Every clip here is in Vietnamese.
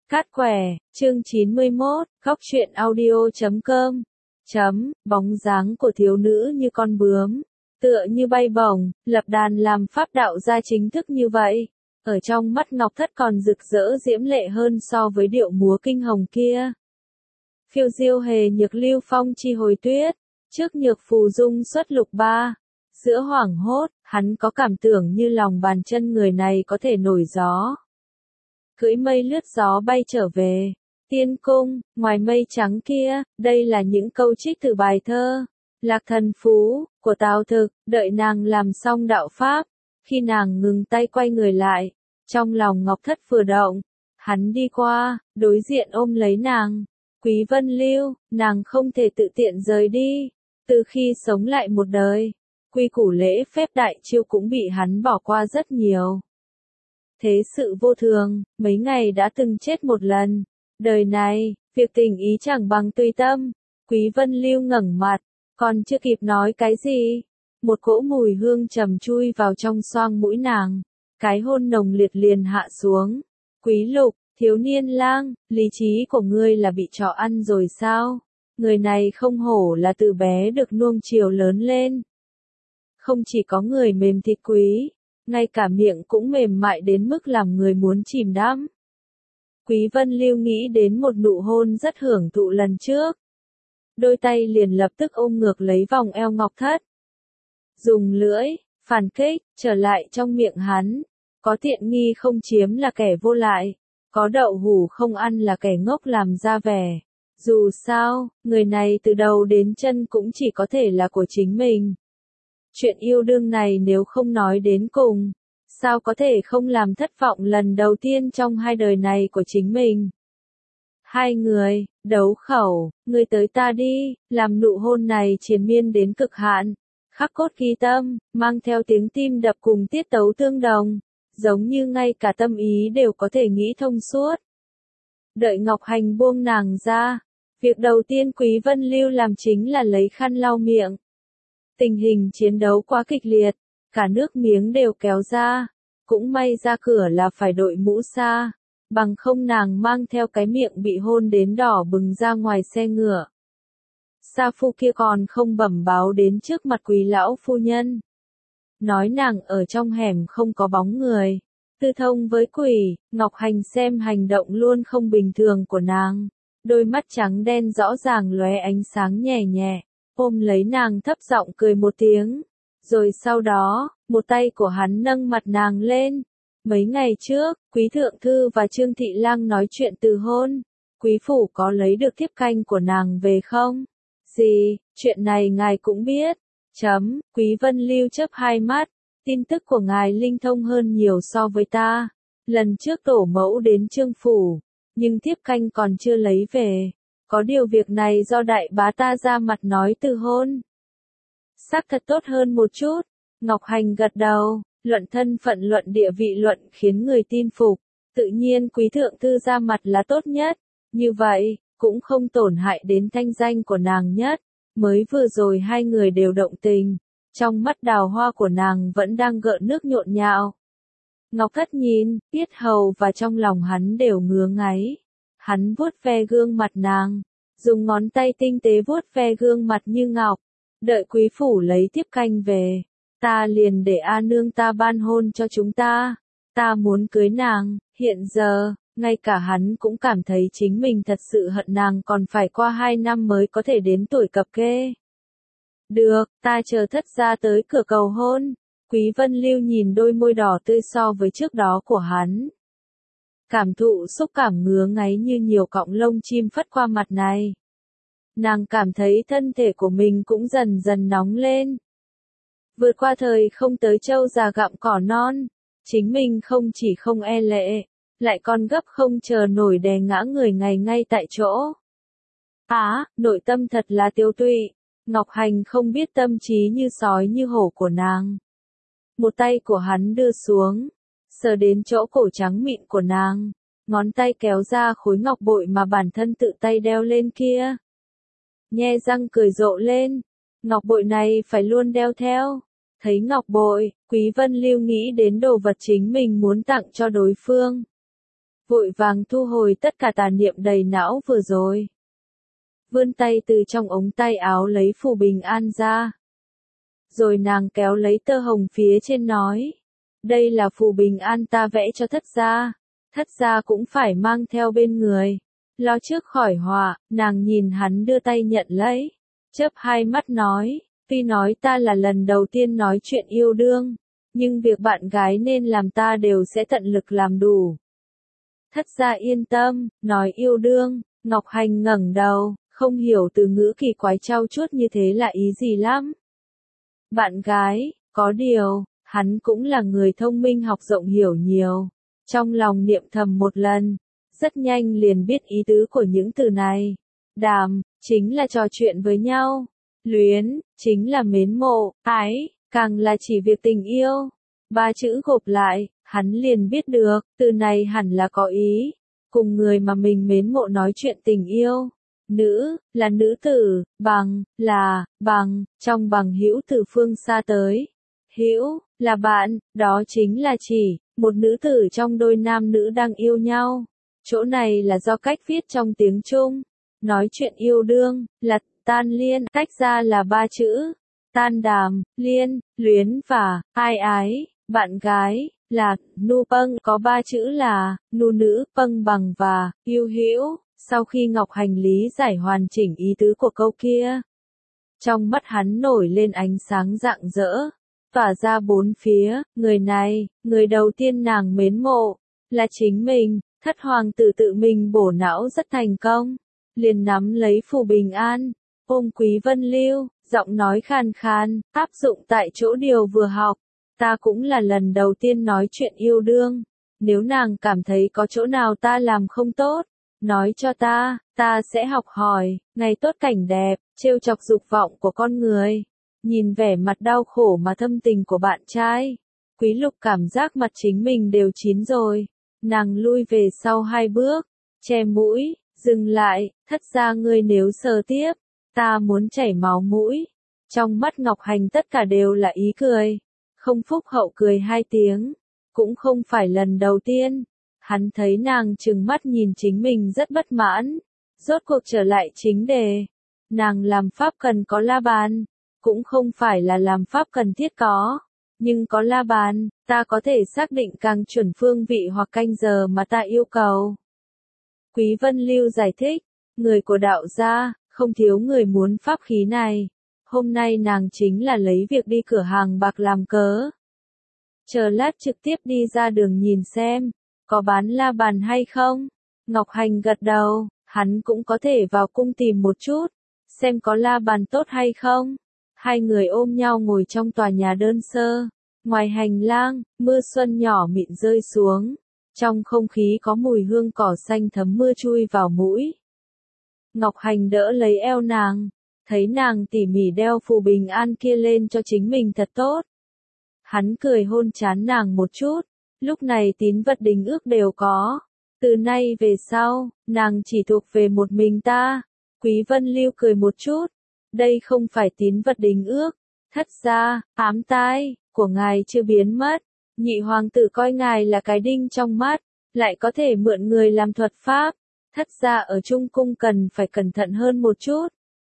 Cát quẻ, chương 91, góc truyện audio.com. Bóng dáng của thiếu nữ như con bướm, tựa như bay bổng, lập đàn làm pháp đạo gia chính thức như vậy. Ở trong mắt Ngọc Thất còn rực rỡ diễm lệ hơn so với điệu múa kinh hồng kia. Phiêu diêu hề nhược lưu phong chi hồi tuyết, trước nhược phù dung xuất lục ba. Giữa hoảng hốt, hắn có cảm tưởng như lòng bàn chân người này có thể nổi gió. Cưỡi mây lướt gió bay trở về. Tiên cung, ngoài mây trắng kia, đây là những câu trích từ bài thơ Lạc Thần Phú của Tào Thực. Đợi nàng làm xong đạo pháp, khi nàng ngừng tay quay người lại, trong lòng Ngọc Thất vừa động, hắn đi qua, đối diện ôm lấy nàng. Quý Vân Lưu, nàng không thể tự tiện rời đi. Từ khi sống lại một đời, quy củ lễ phép đại chiêu cũng bị hắn bỏ qua rất nhiều. Thế sự vô thường, mấy ngày đã từng chết một lần. Đời này, việc tình ý chẳng bằng tùy tâm. Quý Vân Lưu ngẩng mặt, còn chưa kịp nói cái gì, một cỗ mùi hương trầm chui vào trong xoang mũi nàng. Cái hôn nồng liệt liền hạ xuống. Quý Lục, thiếu niên lang, lý trí của ngươi là bị chó ăn rồi sao? Người này không hổ là từ bé được nuông chiều lớn lên. Không chỉ có người mềm thịt quý, ngay cả miệng cũng mềm mại đến mức làm người muốn chìm đắm. Quý Vân Lưu nghĩ đến một nụ hôn rất hưởng thụ lần trước. Đôi tay liền lập tức ôm ngược lấy vòng eo Ngọc Thất. Dùng lưỡi, phản kích, trở lại trong miệng hắn. Có tiện nghi không chiếm là kẻ vô lại. Có đậu hủ không ăn là kẻ ngốc làm ra vẻ. Dù sao, người này từ đầu đến chân cũng chỉ có thể là của chính mình. Chuyện yêu đương này nếu không nói đến cùng, sao có thể không làm thất vọng lần đầu tiên trong hai đời này của chính mình. Hai người, đấu khẩu, ngươi tới ta đi, làm nụ hôn này triền miên đến cực hạn, khắc cốt ghi tâm, mang theo tiếng tim đập cùng tiết tấu tương đồng, giống như ngay cả tâm ý đều có thể nghĩ thông suốt. Đợi Ngọc Hành buông nàng ra, việc đầu tiên Quý Vân Lưu làm chính là lấy khăn lau miệng. Tình hình chiến đấu quá kịch liệt, cả nước miếng đều kéo ra, cũng may ra cửa là phải đội mũ sa, bằng không nàng mang theo cái miệng bị hôn đến đỏ bừng ra ngoài xe ngựa. Sa phu kia còn không bẩm báo đến trước mặt Quý lão phu nhân. Nói nàng ở trong hẻm không có bóng người, tư thông với quỷ. Ngọc Hành xem hành động luôn không bình thường của nàng, đôi mắt trắng đen rõ ràng lóe ánh sáng nhẹ nhẹ. Ôm lấy nàng thấp giọng cười một tiếng, rồi sau đó, một tay của hắn nâng mặt nàng lên. Mấy ngày trước, Quý Thượng Thư và Trương Thị Lang nói chuyện từ hôn, Quý Phủ có lấy được thiếp canh của nàng về không? Gì, chuyện này ngài cũng biết. Quý Vân Lưu chớp hai mắt, tin tức của ngài linh thông hơn nhiều so với ta. Lần trước tổ mẫu đến Trương Phủ, nhưng thiếp canh còn chưa lấy về. Có điều việc này do đại bá ta ra mặt nói từ hôn. Xác thật tốt hơn một chút. Ngọc Hành gật đầu, luận thân phận luận địa vị luận khiến người tin phục. Tự nhiên Quý Thượng Thư ra mặt là tốt nhất. Như vậy, cũng không tổn hại đến thanh danh của nàng nhất. Mới vừa rồi hai người đều động tình. Trong mắt đào hoa của nàng vẫn đang gợn nước nhộn nhạo. Ngọc Thất nhìn, yết hầu và trong lòng hắn đều ngứa ngáy. Hắn vuốt ve gương mặt nàng, dùng ngón tay tinh tế vuốt ve gương mặt như ngọc. Đợi Quý Phủ lấy thiếp canh về, ta liền để A nương ta ban hôn cho chúng ta. Ta muốn cưới nàng. Hiện giờ, ngay cả hắn cũng cảm thấy chính mình thật sự hận nàng còn phải qua 2 năm mới có thể đến tuổi cập kê. Được, ta chờ thất gia tới cửa cầu hôn. Quý Vân Lưu nhìn đôi môi đỏ tươi so với trước đó của hắn. Cảm thụ xúc cảm ngứa ngáy như nhiều cọng lông chim phất qua mặt này. Nàng cảm thấy thân thể của mình cũng dần dần nóng lên. Vượt qua thời không tới châu già gặm cỏ non, chính mình không chỉ không e lệ, lại còn gấp không chờ nổi đè ngã người ngay tại chỗ. Nội tâm thật là tiêu tụy. Ngọc Hành không biết tâm trí như sói như hổ của nàng. Một tay của hắn đưa xuống, sờ đến chỗ cổ trắng mịn của nàng, ngón tay kéo ra khối ngọc bội mà bản thân tự tay đeo lên kia. Nhe răng cười rộ lên, ngọc bội này phải luôn đeo theo. Thấy ngọc bội, Quý Vân Lưu nghĩ đến đồ vật chính mình muốn tặng cho đối phương. vội vàng thu hồi tất cả tà niệm đầy não vừa rồi. Vươn tay từ trong ống tay áo lấy phù bình an ra. Rồi nàng kéo lấy tơ hồng phía trên nói. Đây là phù bình an ta vẽ cho thất gia. Thất gia cũng phải mang theo bên người. Lo trước khỏi họa, nàng nhìn hắn đưa tay nhận lấy. Chớp hai mắt nói, tuy nói ta là lần đầu tiên nói chuyện yêu đương, nhưng việc bạn gái nên làm ta đều sẽ tận lực làm đủ. Thất gia yên tâm, nói yêu đương, Ngọc Hành ngẩng đầu, không hiểu từ ngữ kỳ quái trau chuốt như thế là ý gì lắm. Bạn gái, có điều, hắn cũng là người thông minh học rộng hiểu nhiều. Trong lòng niệm thầm một lần, rất nhanh liền biết ý tứ của những từ này. Đàm, chính là trò chuyện với nhau. Luyến, chính là mến mộ, ái, càng là chỉ việc tình yêu. Ba chữ gộp lại, hắn liền biết được, từ này hẳn là có ý. Cùng người mà mình mến mộ nói chuyện tình yêu. Nữ, là nữ tử, bằng, là, bằng, trong bằng hữu từ phương xa tới. Hữu, là bạn, đó chính là chỉ, một nữ tử trong đôi nam nữ đang yêu nhau. Chỗ này là do cách viết trong tiếng Trung. Nói chuyện yêu đương, là tan liên, tách ra là ba chữ. Tan đàm, liên, luyến và, ai ái, bạn gái, là, nu pâng, có ba chữ là, nu nữ, pâng bằng và, yêu hữu. Sau khi Ngọc Hành lý giải hoàn chỉnh ý tứ của câu kia, trong mắt hắn nổi lên ánh sáng rạng rỡ, tỏa ra bốn phía, người này, người đầu tiên nàng mến mộ, là chính mình. Thất hoàng tử tự mình bổ não rất thành công, liền nắm lấy phù bình an, ôm Quý Vân Lưu, giọng nói khàn khàn, áp dụng tại chỗ điều vừa học. Ta cũng là lần đầu tiên nói chuyện yêu đương, nếu nàng cảm thấy có chỗ nào ta làm không tốt, nói cho ta sẽ học hỏi. Ngày tốt cảnh đẹp, trêu chọc dục vọng của con người. Nhìn vẻ mặt đau khổ mà thâm tình của bạn trai, Quý Lục cảm giác mặt chính mình đều chín rồi. Nàng lui về sau hai bước, che mũi, dừng lại, thất gia ngươi nếu sờ tiếp, ta muốn chảy máu mũi. Trong mắt Ngọc Hành tất cả đều là ý cười, không phúc hậu cười hai tiếng, cũng không phải lần đầu tiên. Hắn thấy nàng trừng mắt nhìn chính mình rất bất mãn, rốt cuộc trở lại chính đề. Nàng làm pháp cần có la bàn, cũng không phải là làm pháp cần thiết có. Nhưng có la bàn, ta có thể xác định càng chuẩn phương vị hoặc canh giờ mà ta yêu cầu. Quý Vân Lưu giải thích, người của đạo gia, không thiếu người muốn pháp khí này. Hôm nay nàng chính là lấy việc đi cửa hàng bạc làm cớ. Chờ lát trực tiếp đi ra đường nhìn xem, có bán la bàn hay không? Ngọc Hành gật đầu, hắn cũng có thể vào cung tìm một chút, xem có la bàn tốt hay không. Hai người ôm nhau ngồi trong tòa nhà đơn sơ. Ngoài hành lang, mưa xuân nhỏ mịn rơi xuống. Trong không khí có mùi hương cỏ xanh thấm mưa chui vào mũi. Ngọc Hành đỡ lấy eo nàng. Thấy nàng tỉ mỉ đeo phù bình an kia lên cho chính mình thật tốt. Hắn cười hôn trán nàng một chút. Lúc này tín vật đính ước đều có. Từ nay về sau, nàng chỉ thuộc về một mình ta. Quý Vân Lưu cười một chút. Đây không phải tín vật đính ước. Thất gia, ám tai của ngài chưa biến mất. Nhị hoàng tử coi ngài là cái đinh trong mắt, lại có thể mượn người làm thuật pháp. Thất gia ở Trung Cung cần phải cẩn thận hơn một chút.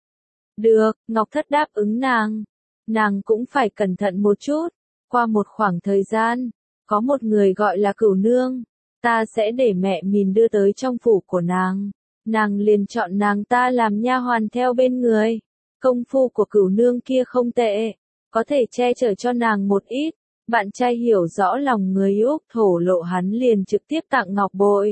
Được, Ngọc Thất đáp ứng nàng. Nàng cũng phải cẩn thận một chút. Qua một khoảng thời gian, có một người gọi là Cửu Nương. Ta sẽ để mẹ mình đưa tới trong phủ của nàng. Nàng liền chọn nàng ta làm nha hoàn theo bên người. Công phu của Cửu Nương kia không tệ, có thể che chở cho nàng một ít. Bạn trai hiểu rõ lòng người Úc thổ lộ, hắn liền trực tiếp tặng ngọc bội.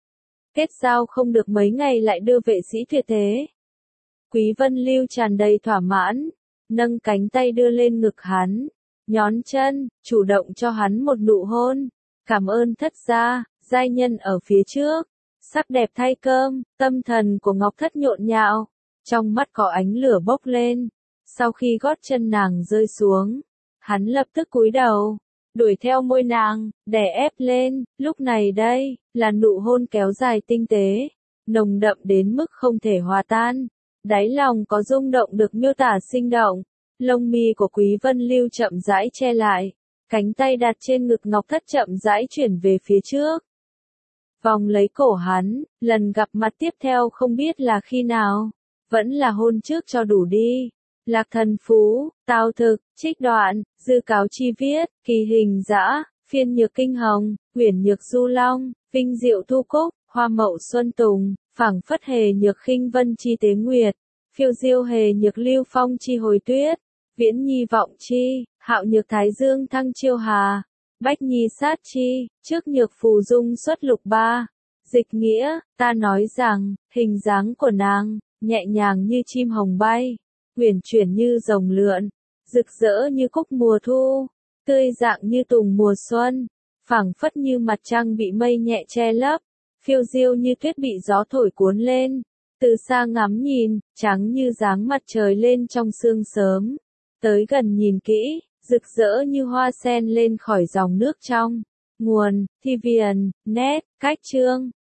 Kết giao không được mấy ngày lại đưa vệ sĩ tuyệt thế. Quý Vân Lưu tràn đầy thỏa mãn, nâng cánh tay đưa lên ngực hắn, nhón chân, chủ động cho hắn một nụ hôn. Cảm ơn thất gia, giai nhân ở phía trước, sắc đẹp thay cơm. Tâm thần của Ngọc Thất nhộn nhạo, trong mắt có ánh lửa bốc lên. Sau khi gót chân nàng rơi xuống, hắn lập tức cúi đầu, đuổi theo môi nàng, đè ép lên. Lúc này đây, là nụ hôn kéo dài tinh tế, nồng đậm đến mức không thể hòa tan. Đáy lòng có rung động được miêu tả sinh động. Lông mi của Quý Vân Lưu chậm rãi che lại, cánh tay đặt trên ngực Ngọc Thất chậm rãi chuyển về phía trước. vòng lấy cổ hắn, lần gặp mặt tiếp theo không biết là khi nào, vẫn là hôn trước cho đủ đi. Lạc Thần Phú, Tào Thực, trích đoạn, dư cáo chi viết, kỳ hình dã, phiên nhược kinh hồng, uyển nhược du long, vinh diệu thu cúc, hoa mậu xuân tùng, phảng phất hề nhược khinh vân chi tế nguyệt, phiêu diêu hề nhược lưu phong chi hồi tuyết, viễn nhi vọng chi, hạo nhược thái dương thăng chiêu hà, bách nhi sát chi, trước nhược phù dung xuất lục ba. Dịch nghĩa, ta nói rằng, hình dáng của nàng, nhẹ nhàng như chim hồng bay, uyển chuyển như rồng lượn, rực rỡ như cúc mùa thu, tươi dạng như tùng mùa xuân, phảng phất như mặt trăng bị mây nhẹ che lấp, phiêu diêu như tuyết bị gió thổi cuốn lên, từ xa ngắm nhìn, trắng như dáng mặt trời lên trong sương sớm, tới gần nhìn kỹ, rực rỡ như hoa sen lên khỏi dòng nước trong. Nguồn, Thi Viền, Net, Cách Chương